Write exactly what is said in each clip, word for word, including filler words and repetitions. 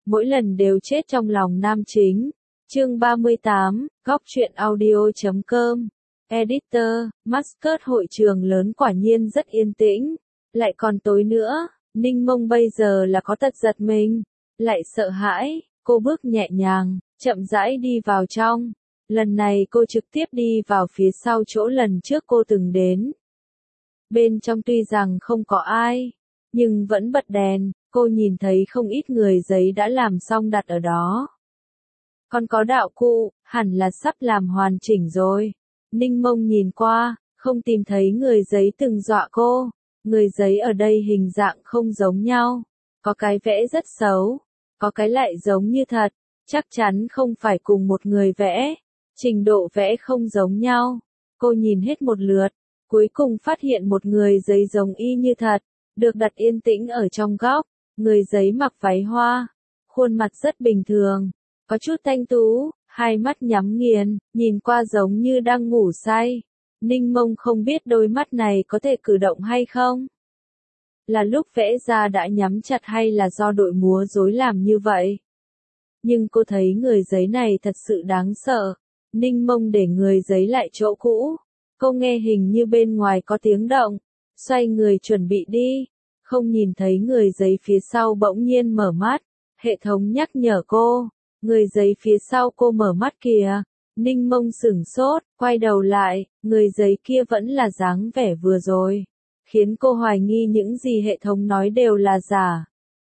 mỗi lần đều chết trong lòng nam chính. Chương ba mươi tám, góc truyện audio chấm com. Editor, Mascot hội trường lớn quả nhiên rất yên tĩnh, lại còn tối nữa, Ninh Mông bây giờ là có tật giật mình, lại sợ hãi, cô bước nhẹ nhàng, chậm rãi đi vào trong. Lần này cô trực tiếp đi vào phía sau chỗ lần trước cô từng đến. Bên trong tuy rằng không có ai, nhưng vẫn bật đèn, cô nhìn thấy không ít người giấy đã làm xong đặt ở đó. Còn có đạo cụ, hẳn là sắp làm hoàn chỉnh rồi. Ninh Mông nhìn qua, không tìm thấy người giấy từng dọa cô. Người giấy ở đây hình dạng không giống nhau. Có cái vẽ rất xấu, có cái lại giống như thật, chắc chắn không phải cùng một người vẽ. Trình độ vẽ không giống nhau. Cô nhìn hết một lượt, cuối cùng phát hiện một người giấy giống y như thật, được đặt yên tĩnh ở trong góc. Người giấy mặc váy hoa, khuôn mặt rất bình thường, có chút thanh tú, hai mắt nhắm nghiền, nhìn qua giống như đang ngủ say. Ninh Mông không biết đôi mắt này có thể cử động hay không. Là lúc vẽ ra đã nhắm chặt hay là do đội múa rối làm như vậy. Nhưng cô thấy người giấy này thật sự đáng sợ. Ninh Mông để người giấy lại chỗ cũ. Cô nghe hình như bên ngoài có tiếng động. Xoay người chuẩn bị đi. Không nhìn thấy người giấy phía sau bỗng nhiên mở mắt. Hệ thống nhắc nhở cô. Người giấy phía sau cô mở mắt kìa. Ninh Mông sửng sốt, quay đầu lại. Người giấy kia vẫn là dáng vẻ vừa rồi. Khiến cô hoài nghi những gì hệ thống nói đều là giả.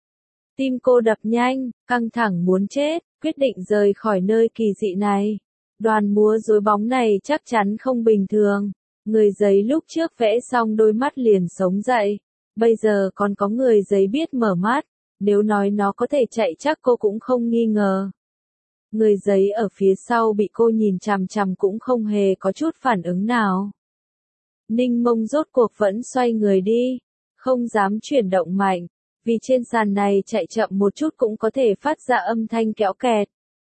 Tim cô đập nhanh, căng thẳng muốn chết, quyết định rời khỏi nơi kỳ dị này. Đoàn múa rối bóng này chắc chắn không bình thường. Người giấy lúc trước vẽ xong đôi mắt liền sống dậy. Bây giờ còn có người giấy biết mở mắt. Nếu nói nó có thể chạy chắc cô cũng không nghi ngờ. Người giấy ở phía sau bị cô nhìn chằm chằm cũng không hề có chút phản ứng nào. Ninh Mông rốt cuộc vẫn xoay người đi. Không dám chuyển động mạnh. Vì trên sàn này chạy chậm một chút cũng có thể phát ra âm thanh kéo kẹt.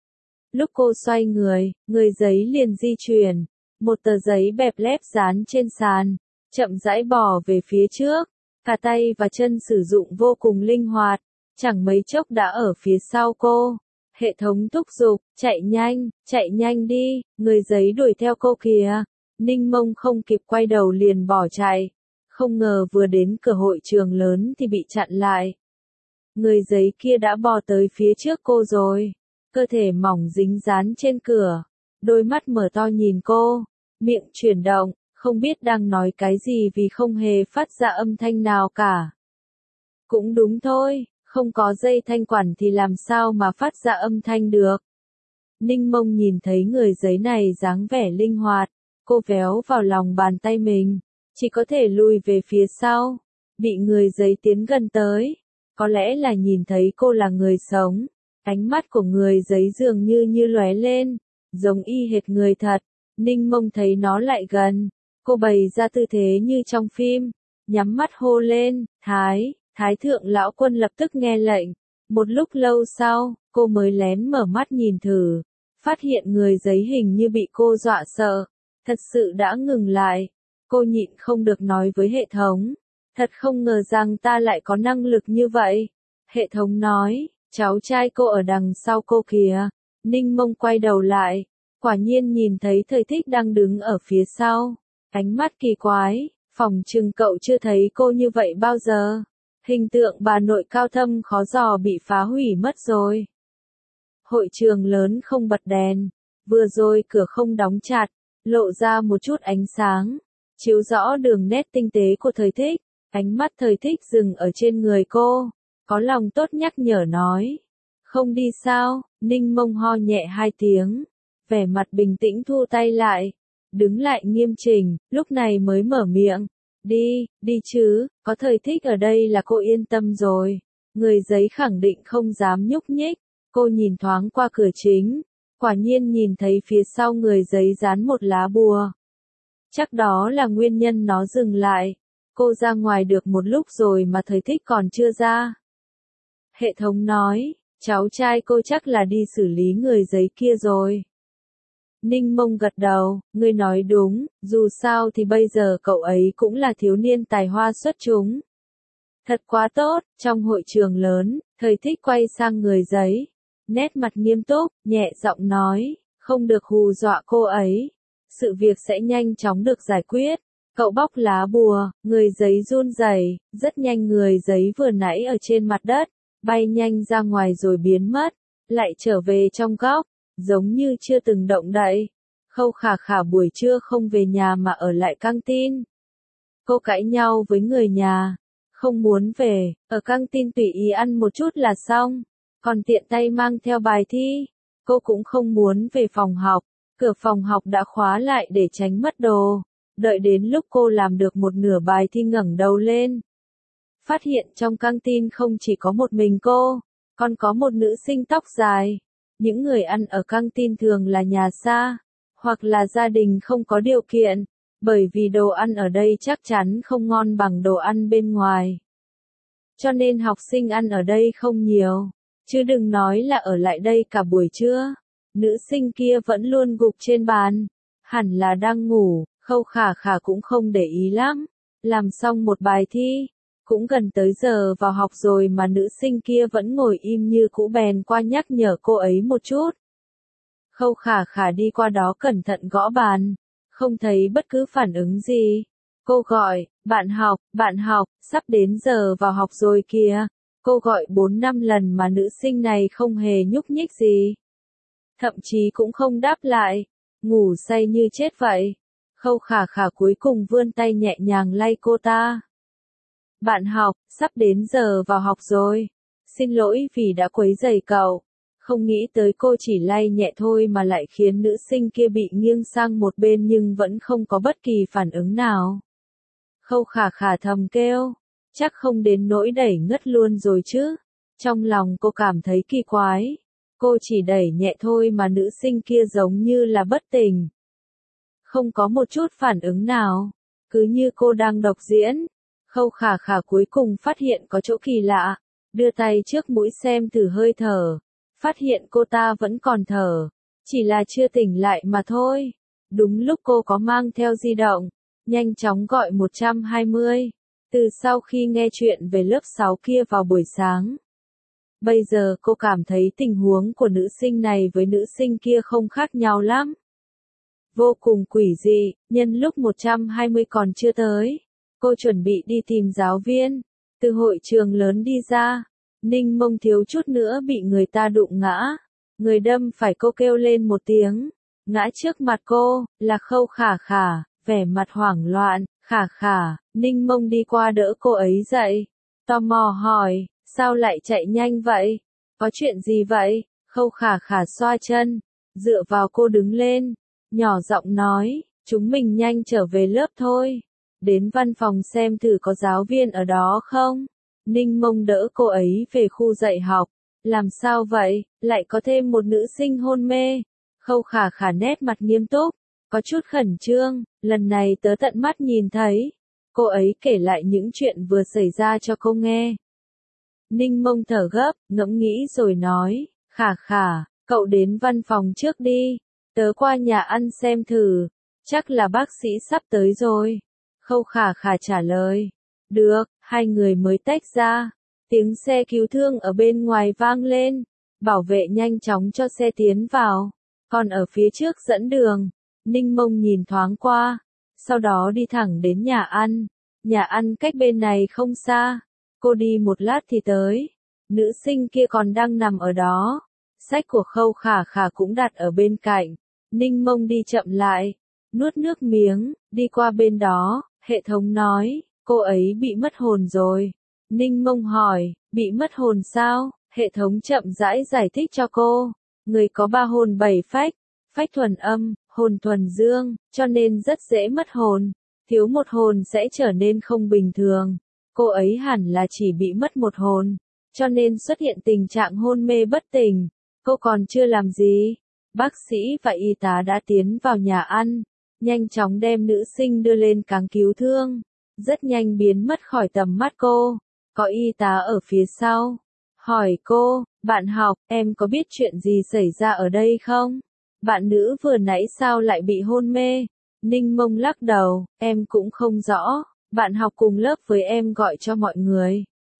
Lúc cô xoay người, người giấy liền di chuyển. Một tờ giấy bẹp lép dán trên sàn, chậm rãi bò về phía trước. Cả tay và chân sử dụng vô cùng linh hoạt, chẳng mấy chốc đã ở phía sau cô. Hệ thống thúc giục, chạy nhanh, chạy nhanh đi, người giấy đuổi theo cô kìa. Ninh Mông không kịp quay đầu liền bỏ chạy. Không ngờ vừa đến cửa hội trường lớn thì bị chặn lại. Người giấy kia đã bò tới phía trước cô rồi. Cơ thể mỏng dính dán trên cửa. Đôi mắt mở to nhìn cô. Miệng chuyển động, không biết đang nói cái gì vì không hề phát ra âm thanh nào cả. Cũng đúng thôi, không có dây thanh quản thì làm sao mà phát ra âm thanh được. Ninh Mông nhìn thấy người giấy này dáng vẻ linh hoạt. Cô véo vào lòng bàn tay mình. Chỉ có thể lùi về phía sau. Bị người giấy tiến gần tới. Có lẽ là nhìn thấy cô là người sống. Ánh mắt của người giấy dường như như lóe lên. Giống y hệt người thật. Ninh Mông thấy nó lại gần. Cô bày ra tư thế như trong phim. Nhắm mắt hô lên. Thái, Thái thượng lão quân lập tức nghe lệnh. Một lúc lâu sau, cô mới lén mở mắt nhìn thử. Phát hiện người giấy hình như bị cô dọa sợ. Thật sự đã ngừng lại. Cô nhịn không được nói với hệ thống. Thật không ngờ rằng ta lại có năng lực như vậy. Hệ thống nói, cháu trai cô ở đằng sau cô kìa. Ninh Mông quay đầu lại. Quả nhiên nhìn thấy Thời Thích đang đứng ở phía sau. Ánh mắt kỳ quái, phỏng chừng cậu chưa thấy cô như vậy bao giờ. Hình tượng bà nội cao thâm khó dò bị phá hủy mất rồi. Hội trường lớn không bật đèn. Vừa rồi cửa không đóng chặt. Lộ ra một chút ánh sáng. Chiếu rõ đường nét tinh tế của Thời Thích. Ánh mắt Thời Thích dừng ở trên người cô. Có lòng tốt nhắc nhở nói. Không đi sao? Ninh Mông ho nhẹ hai tiếng. Vẻ mặt bình tĩnh thu tay lại. Đứng lại nghiêm chỉnh, lúc này mới mở miệng. Đi, đi chứ, có Thời Thích ở đây là cô yên tâm rồi. Người giấy khẳng định không dám nhúc nhích. Cô nhìn thoáng qua cửa chính. Quả nhiên nhìn thấy phía sau người giấy dán một lá bùa. Chắc đó là nguyên nhân nó dừng lại. Cô ra ngoài được một lúc rồi mà Thời Thích còn chưa ra. Hệ thống nói, cháu trai cô chắc là đi xử lý người giấy kia rồi. Ninh Mông gật đầu, ngươi nói đúng, dù sao thì bây giờ cậu ấy cũng là thiếu niên tài hoa xuất chúng. Thật quá tốt, trong hội trường lớn, thầy thích quay sang người giấy. Nét mặt nghiêm túc, nhẹ giọng nói, không được hù dọa cô ấy. Sự việc sẽ nhanh chóng được giải quyết. Cậu bóc lá bùa, người giấy run rẩy, rất nhanh người giấy vừa nãy ở trên mặt đất, bay nhanh ra ngoài rồi biến mất, lại trở về trong góc, giống như chưa từng động đậy. Khâu Khả Khả buổi trưa không về nhà mà ở lại căng tin. Cô cãi nhau với người nhà, không muốn về, ở căng tin tùy ý ăn một chút là xong, còn tiện tay mang theo bài thi. Cô cũng không muốn về phòng học, cửa phòng học đã khóa lại để tránh mất đồ. Đợi đến lúc cô làm được một nửa bài thi ngẩng đầu lên. Phát hiện trong căng tin không chỉ có một mình cô, còn có một nữ sinh tóc dài. Những người ăn ở căng tin thường là nhà xa, hoặc là gia đình không có điều kiện, bởi vì đồ ăn ở đây chắc chắn không ngon bằng đồ ăn bên ngoài. Cho nên học sinh ăn ở đây không nhiều, chứ đừng nói là ở lại đây cả buổi trưa. Nữ sinh kia vẫn luôn gục trên bàn, hẳn là đang ngủ. Khâu Khả Khả cũng không để ý lắm, làm xong một bài thi, cũng gần tới giờ vào học rồi mà nữ sinh kia vẫn ngồi im như cũ, bèn qua nhắc nhở cô ấy một chút. Khâu Khả Khả đi qua đó cẩn thận gõ bàn, không thấy bất cứ phản ứng gì. Cô gọi, bạn học, bạn học, sắp đến giờ vào học rồi kìa. Cô gọi bốn năm lần mà nữ sinh này không hề nhúc nhích gì. Thậm chí cũng không đáp lại, ngủ say như chết vậy. Khâu Khả Khả cuối cùng vươn tay nhẹ nhàng lay cô ta. Bạn học, sắp đến giờ vào học rồi. Xin lỗi vì đã quấy rầy cậu. Không nghĩ tới cô chỉ lay nhẹ thôi mà lại khiến nữ sinh kia bị nghiêng sang một bên nhưng vẫn không có bất kỳ phản ứng nào. Khâu Khả Khả thầm kêu, chắc không đến nỗi đẩy ngất luôn rồi chứ. Trong lòng cô cảm thấy kỳ quái. Cô chỉ đẩy nhẹ thôi mà nữ sinh kia giống như là bất tỉnh. Không có một chút phản ứng nào, cứ như cô đang đọc diễn. Khâu Khả Khả cuối cùng phát hiện có chỗ kỳ lạ, đưa tay trước mũi xem thử hơi thở, phát hiện cô ta vẫn còn thở, chỉ là chưa tỉnh lại mà thôi. Đúng lúc cô có mang theo di động, nhanh chóng gọi một trăm hai mươi, từ sau khi nghe chuyện về lớp sáu kia vào buổi sáng. Bây giờ cô cảm thấy tình huống của nữ sinh này với nữ sinh kia không khác nhau lắm. Vô cùng quỷ dị, nhân lúc một trăm hai mươi còn chưa tới, cô chuẩn bị đi tìm giáo viên. Từ hội trường lớn đi ra, Ninh Mông thiếu chút nữa bị người ta đụng ngã. Người đâm phải cô kêu lên một tiếng, ngã trước mặt cô, là Khâu Khả Khả, vẻ mặt hoảng loạn. Khả Khả, Ninh Mông đi qua đỡ cô ấy dậy, tò mò hỏi, sao lại chạy nhanh vậy? Có chuyện gì vậy? Khâu Khả Khả xoa chân, dựa vào cô đứng lên, nhỏ giọng nói, chúng mình nhanh trở về lớp thôi. Đến văn phòng xem thử có giáo viên ở đó không? Ninh Mông đỡ cô ấy về khu dạy học. Làm sao vậy, lại có thêm một nữ sinh hôn mê? Khâu Khả Khả nét mặt nghiêm túc, có chút khẩn trương, lần này tớ tận mắt nhìn thấy. Cô ấy kể lại những chuyện vừa xảy ra cho cô nghe. Ninh Mông thở gấp, ngẫm nghĩ rồi nói, Khả Khả, cậu đến văn phòng trước đi, tớ qua nhà ăn xem thử, chắc là bác sĩ sắp tới rồi. Khâu Khả Khả trả lời, được, hai người mới tách ra, tiếng xe cứu thương ở bên ngoài vang lên, bảo vệ nhanh chóng cho xe tiến vào, còn ở phía trước dẫn đường. Ninh Mông nhìn thoáng qua, sau đó đi thẳng đến nhà ăn, nhà ăn cách bên này không xa, cô đi một lát thì tới, nữ sinh kia còn đang nằm ở đó, sách của Khâu Khả Khả cũng đặt ở bên cạnh. Ninh Mông đi chậm lại, nuốt nước miếng, đi qua bên đó, hệ thống nói, cô ấy bị mất hồn rồi. Ninh Mông hỏi, bị mất hồn sao? Hệ thống chậm rãi giải thích cho cô, người có ba hồn bảy phách, phách thuần âm, hồn thuần dương, cho nên rất dễ mất hồn, thiếu một hồn sẽ trở nên không bình thường. Cô ấy hẳn là chỉ bị mất một hồn, cho nên xuất hiện tình trạng hôn mê bất tỉnh. Cô còn chưa làm gì, bác sĩ và y tá đã tiến vào nhà ăn, nhanh chóng đem nữ sinh đưa lên cáng cứu thương, rất nhanh biến mất khỏi tầm mắt cô. Có y tá ở phía sau, hỏi cô, bạn học, em có biết chuyện gì xảy ra ở đây không? Bạn nữ vừa nãy sao lại bị hôn mê? Ninh Mông lắc đầu, em cũng không rõ, bạn học cùng lớp với em gọi cho mọi người.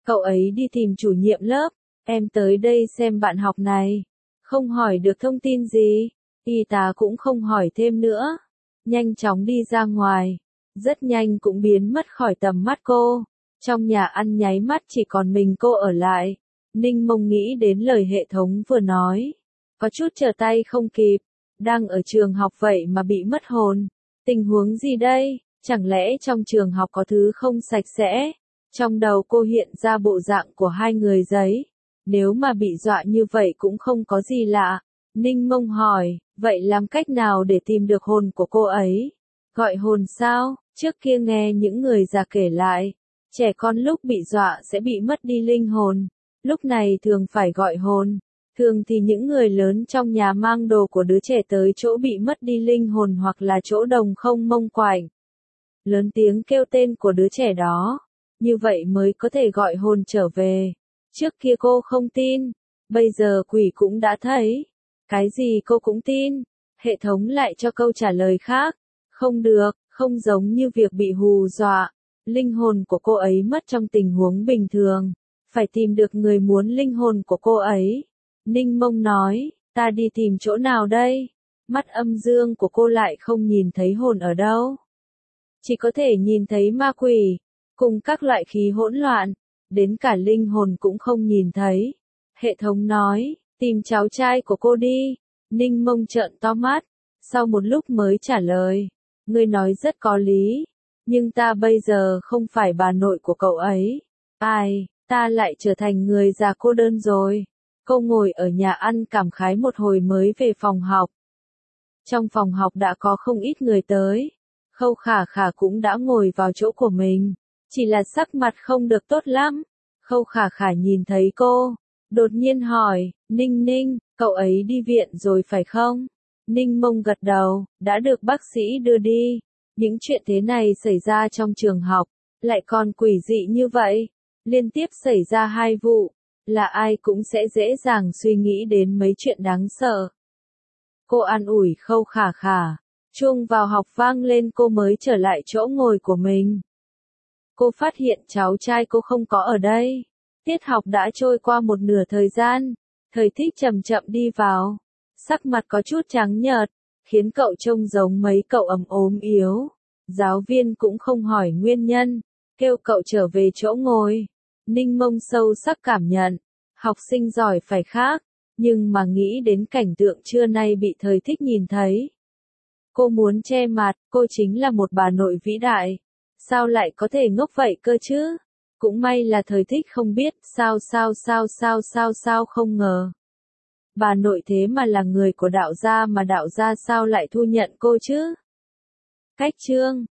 Cậu ấy đi tìm chủ nhiệm lớp, em tới đây xem bạn học này. Không hỏi được thông tin gì, y tá cũng không hỏi thêm nữa. Nhanh chóng đi ra ngoài, rất nhanh cũng biến mất khỏi tầm mắt cô. Trong nhà ăn nháy mắt chỉ còn mình cô ở lại. Ninh Mông nghĩ đến lời hệ thống vừa nói. Có chút trở tay không kịp, đang ở trường học vậy mà bị mất hồn. Tình huống gì đây, chẳng lẽ trong trường học có thứ không sạch sẽ? Trong đầu cô hiện ra bộ dạng của hai người giấy. Nếu mà bị dọa như vậy cũng không có gì lạ. Ninh Mông hỏi, vậy làm cách nào để tìm được hồn của cô ấy? Gọi hồn sao? Trước kia nghe những người già kể lại, trẻ con lúc bị dọa sẽ bị mất đi linh hồn. Lúc này thường phải gọi hồn. Thường thì những người lớn trong nhà mang đồ của đứa trẻ tới chỗ bị mất đi linh hồn hoặc là chỗ đồng không mông quạnh. Lớn tiếng kêu tên của đứa trẻ đó. Như vậy mới có thể gọi hồn trở về. Trước kia cô không tin. Bây giờ quỷ cũng đã thấy. Cái gì cô cũng tin. Hệ thống lại cho câu trả lời khác. Không được, không giống như việc bị hù dọa. Linh hồn của cô ấy mất trong tình huống bình thường. Phải tìm được người muốn linh hồn của cô ấy. Ninh Mông nói, ta đi tìm chỗ nào đây? Mắt âm dương của cô lại không nhìn thấy hồn ở đâu. Chỉ có thể nhìn thấy ma quỷ, cùng các loại khí hỗn loạn, đến cả linh hồn cũng không nhìn thấy. Hệ thống nói, tìm cháu trai của cô đi. Ninh Mông trợn to mắt, sau một lúc mới trả lời, ngươi nói rất có lý, nhưng ta bây giờ không phải bà nội của cậu ấy. Ai, ta lại trở thành người già cô đơn rồi. Cô ngồi ở nhà ăn cảm khái một hồi mới về phòng học. Trong phòng học đã có không ít người tới. Khâu Khả Khả cũng đã ngồi vào chỗ của mình. Chỉ là sắc mặt không được tốt lắm. Khâu Khả Khả nhìn thấy cô, đột nhiên hỏi, Ninh Ninh, cậu ấy đi viện rồi phải không? Ninh Mông gật đầu, đã được bác sĩ đưa đi. Những chuyện thế này xảy ra trong trường học, lại còn quỷ dị như vậy. Liên tiếp xảy ra hai vụ, là ai cũng sẽ dễ dàng suy nghĩ đến mấy chuyện đáng sợ. Cô an ủi Khâu Khả Khả. Chuông vào học vang lên cô mới trở lại chỗ ngồi của mình. Cô phát hiện cháu trai cô không có ở đây. Tiết học đã trôi qua một nửa thời gian. Thời Thích chậm chậm đi vào. Sắc mặt có chút trắng nhợt, khiến cậu trông giống mấy cậu ấm ốm yếu. Giáo viên cũng không hỏi nguyên nhân, kêu cậu trở về chỗ ngồi. Ninh Mông sâu sắc cảm nhận, học sinh giỏi phải khác, nhưng mà nghĩ đến cảnh tượng trưa nay bị Thời Thích nhìn thấy. Cô muốn che mặt, cô chính là một bà nội vĩ đại. Sao lại có thể ngốc vậy cơ chứ? Cũng may là Thời Thích không biết, sao sao sao sao sao sao không ngờ. Bà nội thế mà là người của đạo gia mà đạo gia sao lại thu nhận cô chứ? Cách chương